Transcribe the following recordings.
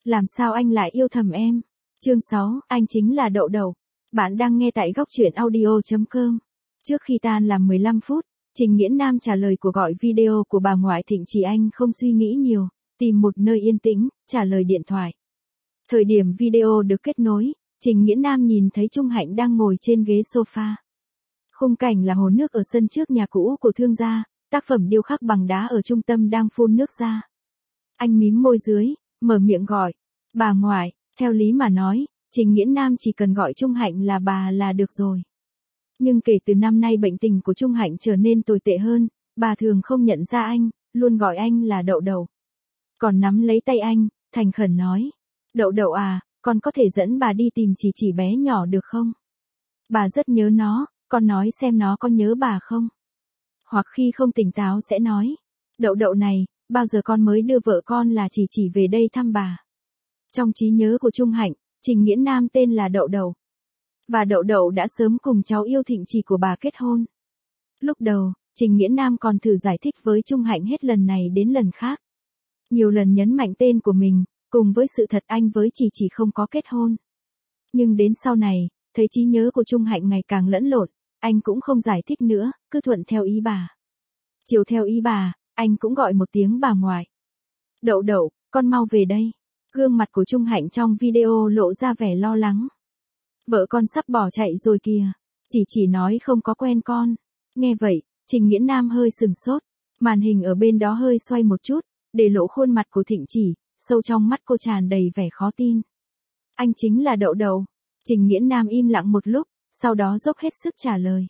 Làm sao anh lại yêu thầm em? Chương 6, anh chính là Đậu Đậu. Bạn đang nghe tại góc truyện audio.com. Trước khi tan làm 15 phút, Trình Nghiễn Nam trả lời cuộc gọi video của bà ngoại Thịnh Chỉ Anh không suy nghĩ nhiều, tìm một nơi yên tĩnh, trả lời điện thoại. Thời điểm video được kết nối, Trình Nghiễn Nam nhìn thấy Trung Hạnh đang ngồi trên ghế sofa. Khung cảnh là hồ nước ở sân trước nhà cũ của thương gia, tác phẩm điêu khắc bằng đá ở trung tâm đang phun nước ra. Anh mím môi dưới, mở miệng gọi. Bà ngoại, theo lý mà nói, Trình Nghiễn Nam chỉ cần gọi Trung Hạnh là bà là được rồi. Nhưng kể từ năm nay bệnh tình của Trung Hạnh trở nên tồi tệ hơn, bà thường không nhận ra anh, luôn gọi anh là Đậu Đậu. Còn nắm lấy tay anh, thành khẩn nói. Đậu Đậu à, con có thể dẫn bà đi tìm chỉ bé nhỏ được không? Bà rất nhớ nó, con nói xem nó có nhớ bà không? Hoặc khi không tỉnh táo sẽ nói. Đậu Đậu này, bao giờ con mới đưa vợ con là chỉ về đây thăm bà? Trong trí nhớ của Trung Hạnh, Trình Nghiễn Nam tên là Đậu Đậu. Và Đậu Đậu đã sớm cùng cháu yêu Thịnh Chỉ của bà kết hôn. Lúc đầu, Trình Nghiễn Nam còn thử giải thích với Trung Hạnh hết lần này đến lần khác. Nhiều lần nhấn mạnh tên của mình, cùng với sự thật anh với chỉ không có kết hôn. Nhưng đến sau này, thấy trí nhớ của Trung Hạnh ngày càng lẫn lộn, anh cũng không giải thích nữa, cứ thuận theo ý bà. Chiều theo ý bà, anh cũng gọi một tiếng bà ngoại. Đậu Đậu, con mau về đây. Gương mặt của Trung Hạnh trong video lộ ra vẻ lo lắng. Vợ con sắp bỏ chạy rồi kìa. Chỉ nói không có quen con. Nghe vậy, Trình Nghiễn Nam hơi sừng sốt. Màn hình ở bên đó hơi xoay một chút, để lộ khuôn mặt của Thịnh Chỉ, sâu trong mắt cô tràn đầy vẻ khó tin. Anh chính là Đậu Đậu. Trình Nghiễn Nam im lặng một lúc, sau đó dốc hết sức trả lời.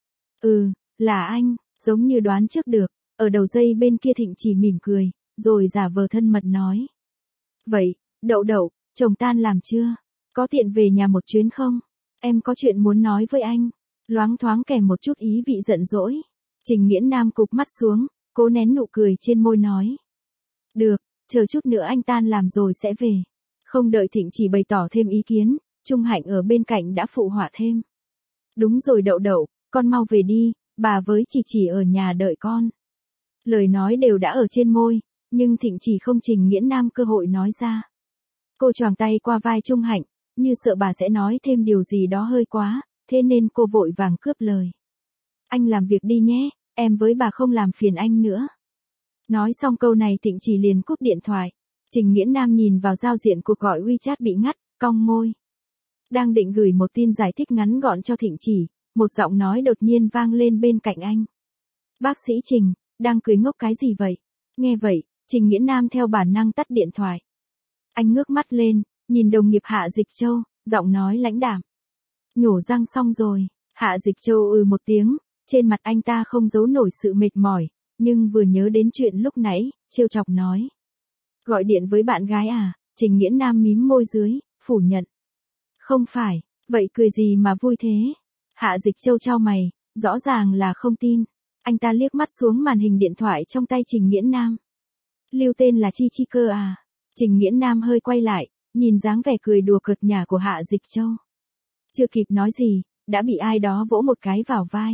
Là anh, giống như đoán trước được, ở đầu dây bên kia Thịnh Chỉ mỉm cười, rồi giả vờ thân mật nói. Vậy, Đậu Đậu, chồng tan làm chưa? Có tiện về nhà một chuyến không? Em có chuyện muốn nói với anh. Loáng thoáng kèm một chút ý vị giận dỗi. Trình Nghiễn Nam cụp mắt xuống, cố nén nụ cười trên môi nói. Được, chờ chút nữa anh tan làm rồi sẽ về. Không đợi Thịnh Chỉ bày tỏ thêm ý kiến, Trung Hạnh ở bên cạnh đã phụ họa thêm. Đúng rồi Đậu Đậu, con mau về đi, bà với chỉ ở nhà đợi con. Lời nói đều đã ở trên môi, nhưng Thịnh Chỉ không Trình Nghiễn Nam cơ hội nói ra. Cô choàng tay qua vai Trung Hạnh, như sợ bà sẽ nói thêm điều gì đó hơi quá, thế nên cô vội vàng cướp lời. Anh làm việc đi nhé, em với bà không làm phiền anh nữa. Nói xong câu này Thịnh Chỉ liền cúp điện thoại. Trình Nghiễn Nam nhìn vào giao diện cuộc gọi WeChat bị ngắt, cong môi. Đang định gửi một tin giải thích ngắn gọn cho Thịnh Chỉ, một giọng nói đột nhiên vang lên bên cạnh anh. Bác sĩ Trình, đang cười ngốc cái gì vậy? Nghe vậy, Trình Nghiễn Nam theo bản năng tắt điện thoại. Anh ngước mắt lên, nhìn đồng nghiệp Hạ Dịch Châu, giọng nói lãnh đạm. Nhổ răng xong rồi, Hạ Dịch Châu một tiếng, trên mặt anh ta không giấu nổi sự mệt mỏi, nhưng vừa nhớ đến chuyện lúc nãy, trêu chọc nói. Gọi điện với bạn gái à? Trình Nghiễn Nam mím môi dưới, phủ nhận. Không phải, vậy cười gì mà vui thế? Hạ Dịch Châu chau mày, rõ ràng là không tin. Anh ta liếc mắt xuống màn hình điện thoại trong tay Trình Nghiễn Nam. Lưu tên là Chi cơ à? Trình Nghiễn Nam hơi quay lại, nhìn dáng vẻ cười đùa cợt nhả của Hạ Dịch Châu. Chưa kịp nói gì, đã bị ai đó vỗ một cái vào vai.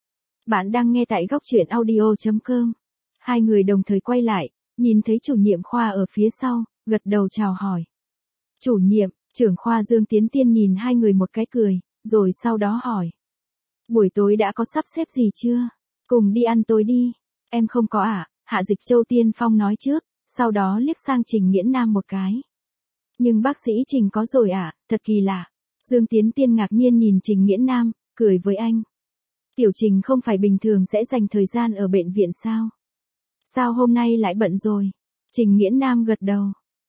Bạn đang nghe tại góc truyện audio.com. Hai người đồng thời quay lại, nhìn thấy chủ nhiệm khoa ở phía sau, gật đầu chào hỏi. Chủ nhiệm, trưởng khoa Dương Tiến Tiên nhìn hai người một cái cười, rồi sau đó hỏi. Buổi tối đã có sắp xếp gì chưa? Cùng đi ăn tối đi. Em không có à? Hạ Dịch Châu tiên phong nói trước, sau đó liếc sang Trình Nghiễn Nam một cái. Nhưng bác sĩ Trình có rồi à? Thật kỳ lạ. Dương Tiến Tiên ngạc nhiên nhìn Trình Nghiễn Nam, cười với anh. Tiểu Trình không phải bình thường sẽ dành thời gian ở bệnh viện sao? Sao hôm nay lại bận rồi? Trình Nghiễn Nam gật đầu.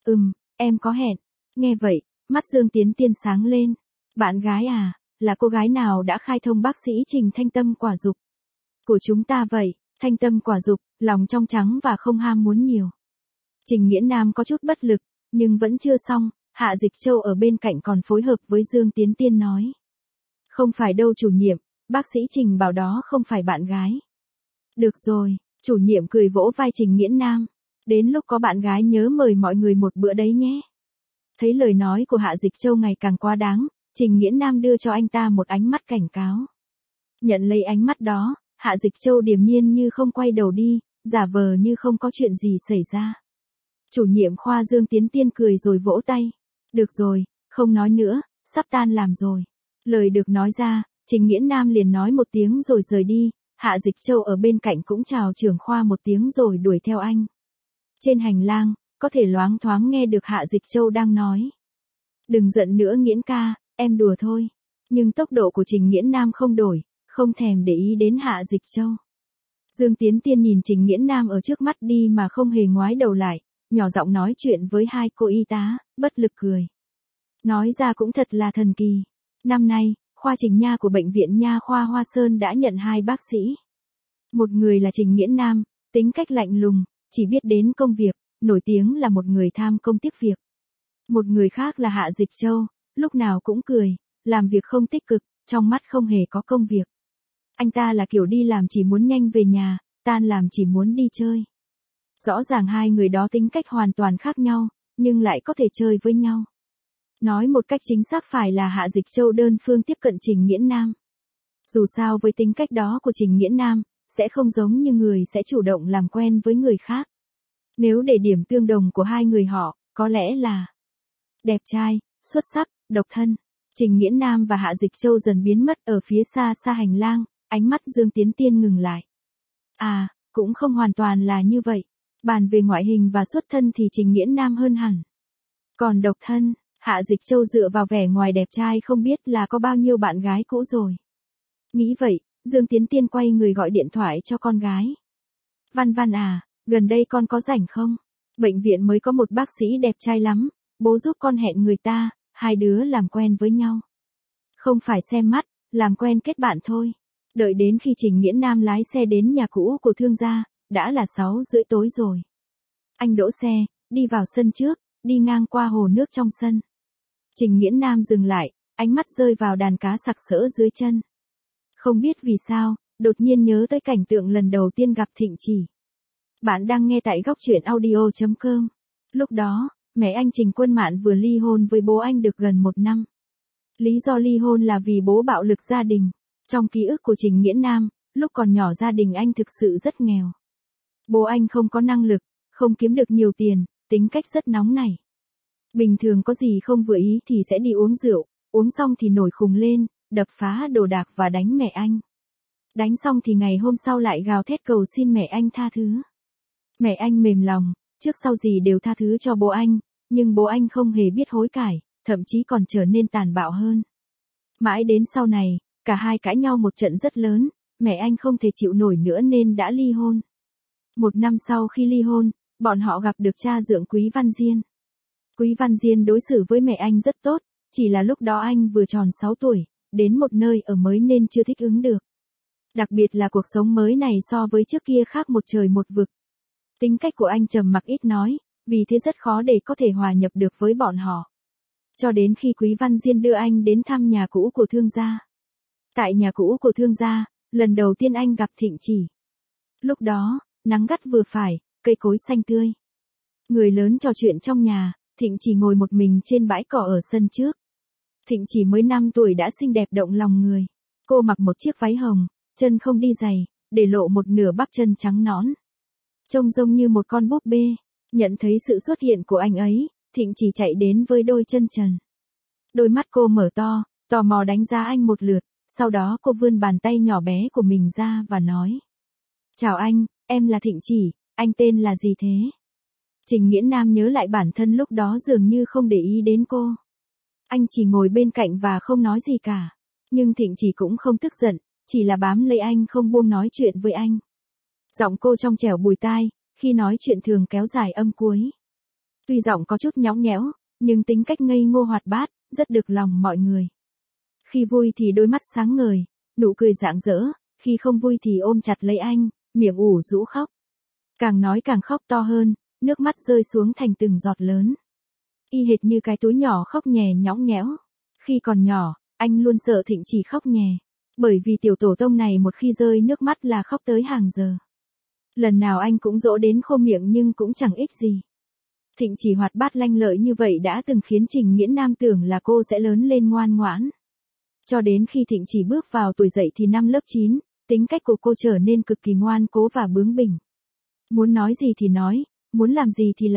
Em có hẹn. Nghe vậy, mắt Dương Tiến Tiên sáng lên. Bạn gái à? Là cô gái nào đã khai thông bác sĩ Trình thanh tâm quả dục của chúng ta vậy? Thanh tâm quả dục, lòng trong trắng và không ham muốn nhiều. Trình Nghiễn Nam có chút bất lực, nhưng vẫn chưa xong, Hạ Dịch Châu ở bên cạnh còn phối hợp với Dương Tiến Tiên nói. Không phải đâu chủ nhiệm, bác sĩ Trình bảo đó không phải bạn gái. Được rồi, chủ nhiệm cười vỗ vai Trình Nghiễn Nam. Đến lúc có bạn gái nhớ mời mọi người một bữa đấy nhé. Thấy lời nói của Hạ Dịch Châu ngày càng quá đáng, Trình Nghiễn Nam đưa cho anh ta một ánh mắt cảnh cáo. Nhận lấy ánh mắt đó, Hạ Dịch Châu điềm nhiên như không quay đầu đi, giả vờ như không có chuyện gì xảy ra. Chủ nhiệm khoa Dương Tiến Tiên cười rồi vỗ tay. Được rồi, không nói nữa, sắp tan làm rồi. Lời được nói ra, Trình Nghiễn Nam liền nói một tiếng rồi rời đi, Hạ Dịch Châu ở bên cạnh cũng chào trưởng khoa một tiếng rồi đuổi theo anh. Trên hành lang, có thể loáng thoáng nghe được Hạ Dịch Châu đang nói. Đừng giận nữa Nghiễn ca, em đùa thôi. Nhưng tốc độ của Trình Nghiễn Nam không đổi, không thèm để ý đến Hạ Dịch Châu. Dương Tiến Tiên nhìn Trình Nghiễn Nam ở trước mắt đi mà không hề ngoái đầu lại, nhỏ giọng nói chuyện với hai cô y tá, bất lực cười. Nói ra cũng thật là thần kỳ. Năm nay, khoa Trình Nha của Bệnh viện Nha khoa Hoa Sơn đã nhận 2 bác sĩ. Một người là Trình Nghiễn Nam, tính cách lạnh lùng, chỉ biết đến công việc, nổi tiếng là một người tham công tiếc việc. Một người khác là Hạ Dịch Châu, lúc nào cũng cười, làm việc không tích cực, trong mắt không hề có công việc. Anh ta là kiểu đi làm chỉ muốn nhanh về nhà, tan làm chỉ muốn đi chơi. Rõ ràng hai người đó tính cách hoàn toàn khác nhau, nhưng lại có thể chơi với nhau. Nói một cách chính xác phải là Hạ Dịch Châu đơn phương tiếp cận Trình Nghiễn Nam. Dù sao với tính cách đó của Trình Nghiễn Nam, sẽ không giống như người sẽ chủ động làm quen với người khác. Nếu để điểm tương đồng của hai người họ, có lẽ là đẹp trai, xuất sắc, độc thân. Trình Nghiễn Nam và Hạ Dịch Châu dần biến mất ở phía xa xa hành lang, ánh mắt Dương Tiến Tiên ngừng lại. À, cũng không hoàn toàn là như vậy. Bàn về ngoại hình và xuất thân thì Trình Nghiễn Nam hơn hẳn. Còn độc thân, Hạ Dịch Châu dựa vào vẻ ngoài đẹp trai không biết là có bao nhiêu bạn gái cũ rồi. Nghĩ vậy, Dương Tiến Tiên quay người gọi điện thoại cho con gái. Văn Văn à, gần đây con có rảnh không? Bệnh viện mới có một bác sĩ đẹp trai lắm, bố giúp con hẹn người ta, hai đứa làm quen với nhau. Không phải xem mắt, làm quen kết bạn thôi. Đợi đến khi Trình Nghiễn Nam lái xe đến nhà cũ của thương gia, đã là 6:30 tối rồi. Anh đỗ xe, đi vào sân trước, đi ngang qua hồ nước trong sân. Trình Nghiễn Nam dừng lại, ánh mắt rơi vào đàn cá sặc sỡ dưới chân. Không biết vì sao, đột nhiên nhớ tới cảnh tượng lần đầu tiên gặp Thịnh Chỉ. Bạn đang nghe tại góc truyện audio.com. Lúc đó, mẹ anh Trình Quân Mạn vừa ly hôn với bố anh được gần 1 năm. Lý do ly hôn là vì bố bạo lực gia đình. Trong ký ức của Trình Nghiễn Nam, lúc còn nhỏ gia đình anh thực sự rất nghèo. Bố anh không có năng lực, không kiếm được nhiều tiền, tính cách rất nóng nảy. Bình thường có gì không vừa ý thì sẽ đi uống rượu, uống xong thì nổi khùng lên, đập phá đồ đạc và đánh mẹ anh. Đánh xong thì ngày hôm sau lại gào thét cầu xin mẹ anh tha thứ. Mẹ anh mềm lòng, trước sau gì đều tha thứ cho bố anh, nhưng bố anh không hề biết hối cải, thậm chí còn trở nên tàn bạo hơn. Mãi đến sau này, cả hai cãi nhau một trận rất lớn, mẹ anh không thể chịu nổi nữa nên đã ly hôn. 1 năm sau khi ly hôn, bọn họ gặp được cha dượng Quý Văn Diên. Quý Văn Diên đối xử với mẹ anh rất tốt, chỉ là lúc đó anh vừa tròn 6 tuổi, đến một nơi ở mới nên chưa thích ứng được. Đặc biệt là cuộc sống mới này so với trước kia khác một trời một vực. Tính cách của anh trầm mặc ít nói, vì thế rất khó để có thể hòa nhập được với bọn họ. Cho đến khi Quý Văn Diên đưa anh đến thăm nhà cũ của thương gia. Tại nhà cũ của thương gia, lần đầu tiên anh gặp Thịnh Chỉ. Lúc đó, nắng gắt vừa phải, cây cối xanh tươi. Người lớn trò chuyện trong nhà, Thịnh Chỉ ngồi một mình trên bãi cỏ ở sân trước. Thịnh Chỉ mới 5 tuổi đã xinh đẹp động lòng người. Cô mặc một chiếc váy hồng, chân không đi giày, để lộ một nửa bắp chân trắng nõn. Trông giống như một con búp bê. Nhận thấy sự xuất hiện của anh ấy, Thịnh Chỉ chạy đến với đôi chân trần. Đôi mắt cô mở to, tò mò đánh giá anh một lượt, sau đó cô vươn bàn tay nhỏ bé của mình ra và nói. Chào anh, em là Thịnh Chỉ, anh tên là gì thế? Trình Nghiễn Nam nhớ lại bản thân lúc đó dường như không để ý đến cô. Anh chỉ ngồi bên cạnh và không nói gì cả. Nhưng Thịnh Chỉ cũng không tức giận, chỉ là bám lấy anh không buông nói chuyện với anh. Giọng cô trong trẻo bùi tai, khi nói chuyện thường kéo dài âm cuối. Tuy giọng có chút nhõng nhẽo, nhưng tính cách ngây ngô hoạt bát, rất được lòng mọi người. Khi vui thì đôi mắt sáng ngời, nụ cười rạng rỡ, khi không vui thì ôm chặt lấy anh, miệng ủ rũ khóc. Càng nói càng khóc to hơn, nước mắt rơi xuống thành từng giọt lớn. Y hệt như cái túi nhỏ khóc nhè nhõng nhẽo. Khi còn nhỏ, anh luôn sợ Thịnh Chỉ khóc nhè. Bởi vì tiểu tổ tông này một khi rơi nước mắt là khóc tới hàng giờ. Lần nào anh cũng dỗ đến khô miệng nhưng cũng chẳng ích gì. Thịnh Chỉ hoạt bát lanh lợi như vậy đã từng khiến Trình Nghiễn Nam tưởng là cô sẽ lớn lên ngoan ngoãn. Cho đến khi Thịnh Chỉ bước vào tuổi dậy thì năm lớp 9, tính cách của cô trở nên cực kỳ ngoan cố và bướng bỉnh. Muốn nói gì thì nói, muốn làm gì thì làm,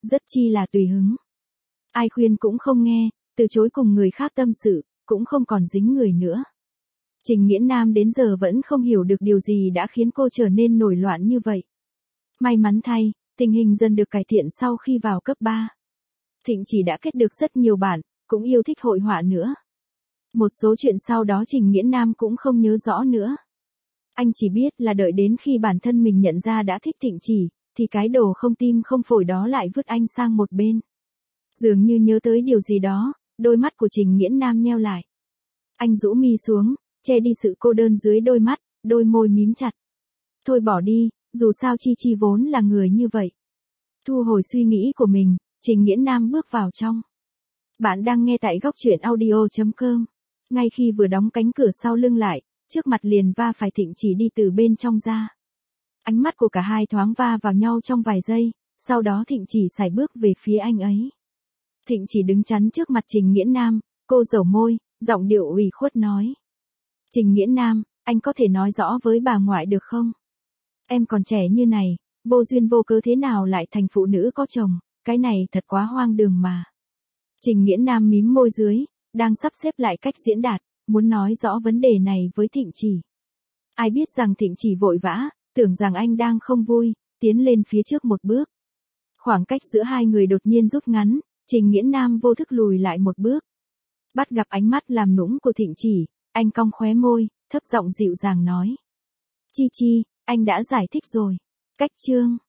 rất chi là tùy hứng. Ai khuyên cũng không nghe, từ chối cùng người khác tâm sự, cũng không còn dính người nữa. Trình Nghiễn Nam đến giờ vẫn không hiểu được điều gì đã khiến cô trở nên nổi loạn như vậy. May mắn thay, tình hình dần được cải thiện sau khi vào cấp 3. Thịnh Chỉ đã kết được rất nhiều bạn, cũng yêu thích hội họa nữa. Một số chuyện sau đó Trình Nghiễn Nam cũng không nhớ rõ nữa. Anh chỉ biết là đợi đến khi bản thân mình nhận ra đã thích Thịnh Chỉ, thì cái đồ không tim không phổi đó lại vứt anh sang một bên. Dường như nhớ tới điều gì đó, đôi mắt của Trình Nghiễn Nam nheo lại. Anh rũ mi xuống, che đi sự cô đơn dưới đôi mắt, đôi môi mím chặt. Thôi bỏ đi, dù sao Chi Chi vốn là người như vậy. Thu hồi suy nghĩ của mình, Trình Nghiễn Nam bước vào trong. Bạn đang nghe tại góc truyện audio.com. Ngay khi vừa đóng cánh cửa sau lưng lại, trước mặt liền va phải Thịnh Chỉ đi từ bên trong ra. Ánh mắt của cả hai thoáng va vào nhau trong vài giây, sau đó Thịnh Chỉ sải bước về phía anh ấy. Thịnh Chỉ đứng chắn trước mặt Trình Nghiễn Nam, cô dẩu môi, giọng điệu ủy khuất nói. Trình Nghiễn Nam, anh có thể nói rõ với bà ngoại được không? Em còn trẻ như này, vô duyên vô cớ thế nào lại thành phụ nữ có chồng, cái này thật quá hoang đường mà. Trình Nghiễn Nam mím môi dưới, đang sắp xếp lại cách diễn đạt, muốn nói rõ vấn đề này với Thịnh Chỉ. Ai biết rằng Thịnh Chỉ vội vã, tưởng rằng anh đang không vui, tiến lên phía trước một bước. Khoảng cách giữa hai người đột nhiên rút ngắn, Trình Nghiễn Nam vô thức lùi lại một bước. Bắt gặp ánh mắt làm nũng của Thịnh Chỉ, anh cong khóe môi, thấp giọng dịu dàng nói. Chi Chi, anh đã giải thích rồi. Cách chương